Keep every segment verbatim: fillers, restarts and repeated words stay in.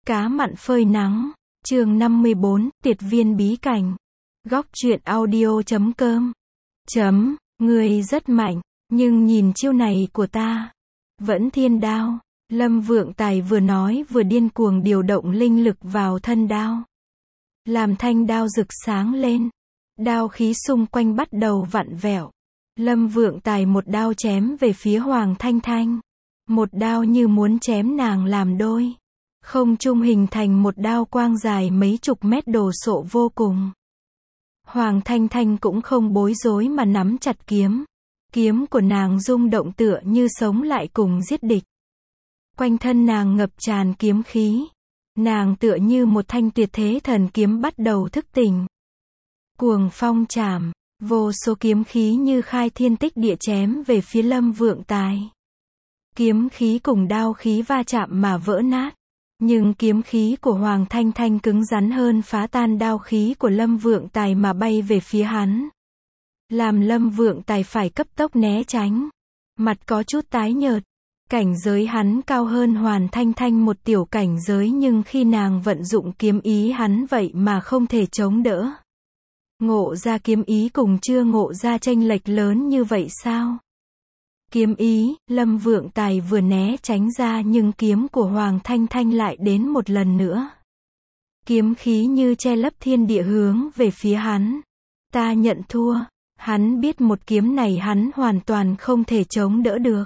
Cá mặn phơi nắng. Chương năm mươi bốn, Tuyệt viên bí cảnh. Góc truyện audio chấm com. Chấm, ngươi rất mạnh, nhưng nhìn chiêu này của ta. Vẫn thiên đao. Lâm Vượng Tài vừa nói vừa điên cuồng điều động linh lực vào thân đao. Làm thanh đao rực sáng lên. Đao khí xung quanh bắt đầu vặn vẹo. Lâm Vượng Tài một đao chém về phía Hoàng Thanh Thanh. Một đao như muốn chém nàng làm đôi. Không trung hình thành một đao quang dài mấy chục mét đồ sộ vô cùng. Hoàng Thanh Thanh cũng không bối rối mà nắm chặt kiếm. Kiếm của nàng rung động tựa như sống lại cùng giết địch. Quanh thân nàng ngập tràn kiếm khí. Nàng tựa như một thanh tuyệt thế thần kiếm bắt đầu thức tỉnh. Cuồng phong chạm, vô số kiếm khí như khai thiên tích địa chém về phía Lâm Vượng Tài. Kiếm khí cùng đao khí va chạm mà vỡ nát. Nhưng kiếm khí của Hoàng Thanh Thanh cứng rắn hơn phá tan đao khí của Lâm Vượng Tài mà bay về phía hắn. Làm Lâm Vượng Tài phải cấp tốc né tránh. Mặt có chút tái nhợt. Cảnh giới hắn cao hơn Hoàng Thanh Thanh một tiểu cảnh giới, nhưng khi nàng vận dụng kiếm ý hắn vậy mà không thể chống đỡ. Ngộ ra kiếm ý cùng chưa ngộ ra chênh lệch lớn như vậy sao? Kiếm ý, Lâm Vượng Tài vừa né tránh ra nhưng kiếm của Hoàng Thanh Thanh lại đến một lần nữa. Kiếm khí như che lấp thiên địa hướng về phía hắn. Ta nhận thua. Hắn biết một kiếm này hắn hoàn toàn không thể chống đỡ được.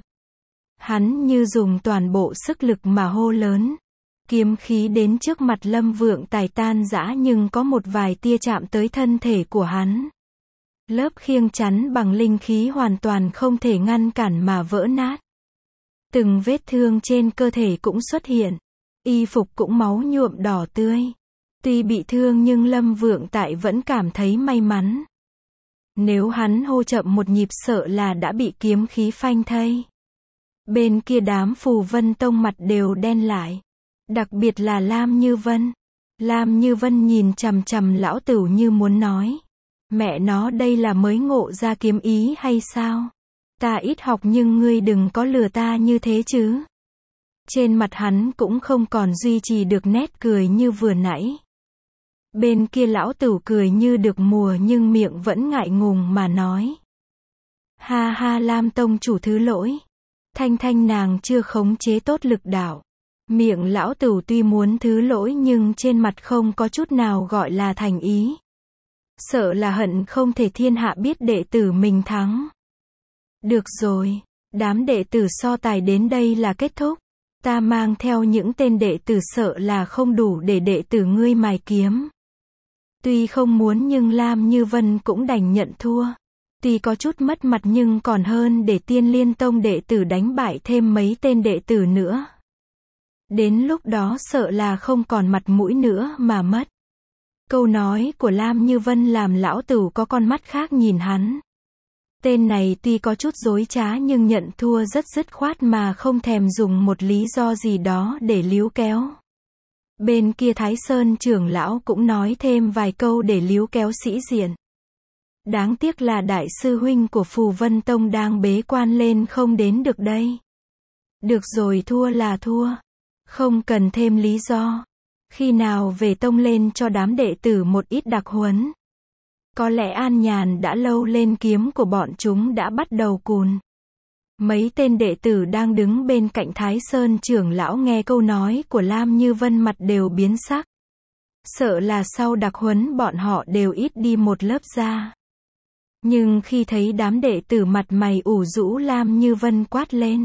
Hắn như dùng toàn bộ sức lực mà hô lớn. Kiếm khí đến trước mặt Lâm Vượng Tài tan rã nhưng có một vài tia chạm tới thân thể của hắn. Lớp khiêng chắn bằng linh khí hoàn toàn không thể ngăn cản mà vỡ nát. Từng vết thương trên cơ thể cũng xuất hiện. Y phục cũng máu nhuộm đỏ tươi. Tuy bị thương nhưng Lâm Vượng Tài vẫn cảm thấy may mắn. Nếu hắn hô chậm một nhịp sợ là đã bị kiếm khí phanh thây. Bên kia đám Phù Vân Tông mặt đều đen lại. Đặc biệt là Lam Như Vân. Lam Như Vân nhìn chằm chằm lão tửu như muốn nói. Mẹ nó, đây là mới ngộ ra kiếm ý hay sao? Ta ít học nhưng ngươi đừng có lừa ta như thế chứ. Trên mặt hắn cũng không còn duy trì được nét cười như vừa nãy. Bên kia lão tửu cười như được mùa nhưng miệng vẫn ngại ngùng mà nói. Ha ha, Lam Tông chủ thứ lỗi. Thanh Thanh nàng chưa khống chế tốt lực đạo. Miệng lão tửu tuy muốn thứ lỗi nhưng trên mặt không có chút nào gọi là thành ý. Sợ là hận không thể thiên hạ biết đệ tử mình thắng. Được rồi, đám đệ tử so tài đến đây là kết thúc. Ta mang theo những tên đệ tử sợ là không đủ để đệ tử ngươi mài kiếm. Tuy không muốn nhưng Lam Như Vân cũng đành nhận thua. Tuy có chút mất mặt nhưng còn hơn để Tiên Liên Tông đệ tử đánh bại thêm mấy tên đệ tử nữa. Đến lúc đó sợ là không còn mặt mũi nữa mà mất. Câu nói của Lam Như Vân làm lão tửu có con mắt khác nhìn hắn. Tên này tuy có chút dối trá nhưng nhận thua rất dứt khoát mà không thèm dùng một lý do gì đó để líu kéo. Bên kia Thái Sơn trưởng lão cũng nói thêm vài câu để líu kéo sĩ diện. Đáng tiếc là đại sư huynh của Phù Vân Tông đang bế quan lên không đến được đây. Được rồi, thua là thua. Không cần thêm lý do. Khi nào về tông lên cho đám đệ tử một ít đặc huấn. Có lẽ an nhàn đã lâu lên kiếm của bọn chúng đã bắt đầu cùn. Mấy tên đệ tử đang đứng bên cạnh Thái Sơn trưởng lão nghe câu nói của Lam Như Vân mặt đều biến sắc. Sợ là sau đặc huấn bọn họ đều ít đi một lớp ra. Nhưng khi thấy đám đệ tử mặt mày ủ rũ, Lam Như Vân quát lên.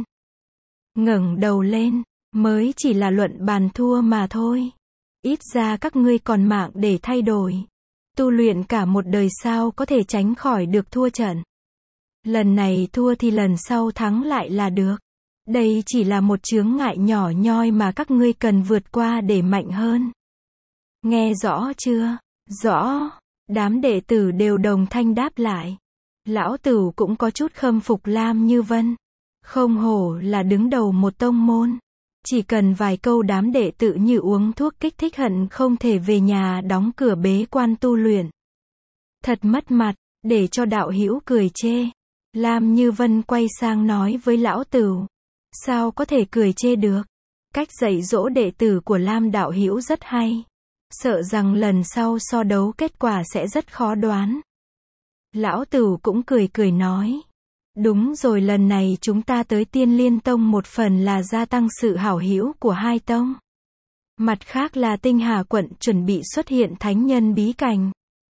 Ngẩng đầu lên, mới chỉ là luận bàn thua mà thôi. Ít ra các ngươi còn mạng để thay đổi. Tu luyện cả một đời sao có thể tránh khỏi được thua trận. Lần này thua thì lần sau thắng lại là được. Đây chỉ là một chướng ngại nhỏ nhoi mà các ngươi cần vượt qua để mạnh hơn. Nghe rõ chưa? Rõ. Đám đệ tử đều đồng thanh đáp lại. Lão tửu cũng có chút khâm phục Lam Như Vân. Không hổ là đứng đầu một tông môn. Chỉ cần vài câu đám đệ tử như uống thuốc kích thích hận không thể về nhà đóng cửa bế quan tu luyện. Thật mất mặt, để cho đạo hữu cười chê. Lam Như Vân quay sang nói với lão tửu. Sao có thể cười chê được? Cách dạy dỗ đệ tử của Lam đạo hữu rất hay. Sợ rằng lần sau so đấu kết quả sẽ rất khó đoán. Lão Tửu cũng cười cười nói. Đúng rồi, lần này chúng ta tới Tiên Liên Tông một phần là gia tăng sự hảo hữu của hai tông. Mặt khác là Tinh Hà quận chuẩn bị xuất hiện thánh nhân bí cảnh.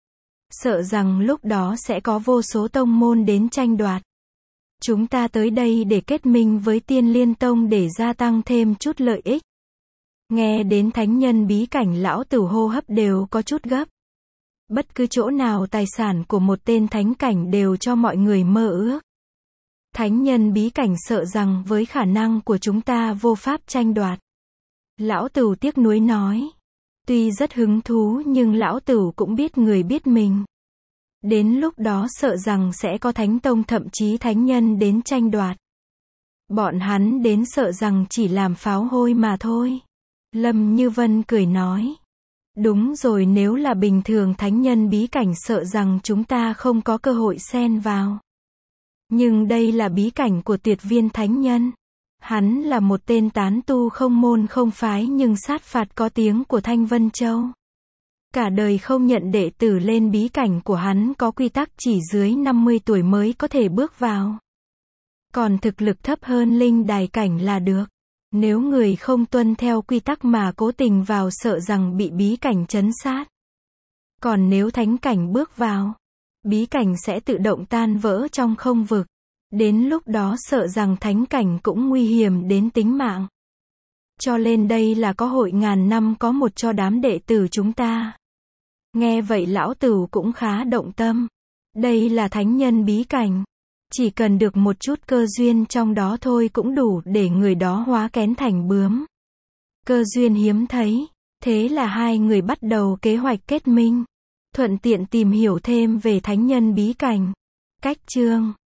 Sợ rằng lúc đó sẽ có vô số tông môn đến tranh đoạt. Chúng ta tới đây để kết minh với Tiên Liên Tông để gia tăng thêm chút lợi ích. Nghe đến thánh nhân bí cảnh, lão Tửu hô hấp đều có chút gấp. Bất cứ chỗ nào tài sản của một tên thánh cảnh đều cho mọi người mơ ước. Thánh nhân bí cảnh sợ rằng với khả năng của chúng ta vô pháp tranh đoạt. Lão Tửu tiếc nuối nói. Tuy rất hứng thú nhưng lão Tửu cũng biết người biết mình. Đến lúc đó sợ rằng sẽ có thánh tông thậm chí thánh nhân đến tranh đoạt. Bọn hắn đến sợ rằng chỉ làm pháo hôi mà thôi. Lâm Như Vân cười nói. Đúng rồi, nếu là bình thường thánh nhân bí cảnh sợ rằng chúng ta không có cơ hội xen vào. Nhưng đây là bí cảnh của Tuyệt Viên thánh nhân. Hắn là một tên tán tu không môn không phái nhưng sát phạt có tiếng của Thanh Vân Châu. Cả đời không nhận đệ tử lên bí cảnh của hắn có quy tắc chỉ dưới năm mươi tuổi mới có thể bước vào. Còn thực lực thấp hơn linh đài cảnh là được. Nếu người không tuân theo quy tắc mà cố tình vào sợ rằng bị bí cảnh trấn sát. Còn nếu thánh cảnh bước vào, bí cảnh sẽ tự động tan vỡ trong không vực. Đến lúc đó sợ rằng thánh cảnh cũng nguy hiểm đến tính mạng. Cho nên đây là có hội ngàn năm có một cho đám đệ tử chúng ta. Nghe vậy lão Tửu cũng khá động tâm. Đây là thánh nhân bí cảnh. Chỉ cần được một chút cơ duyên trong đó thôi cũng đủ để người đó hóa kén thành bướm. Cơ duyên hiếm thấy. Thế là hai người bắt đầu kế hoạch kết minh. Thuận tiện tìm hiểu thêm về thánh nhân bí cảnh. Cách chương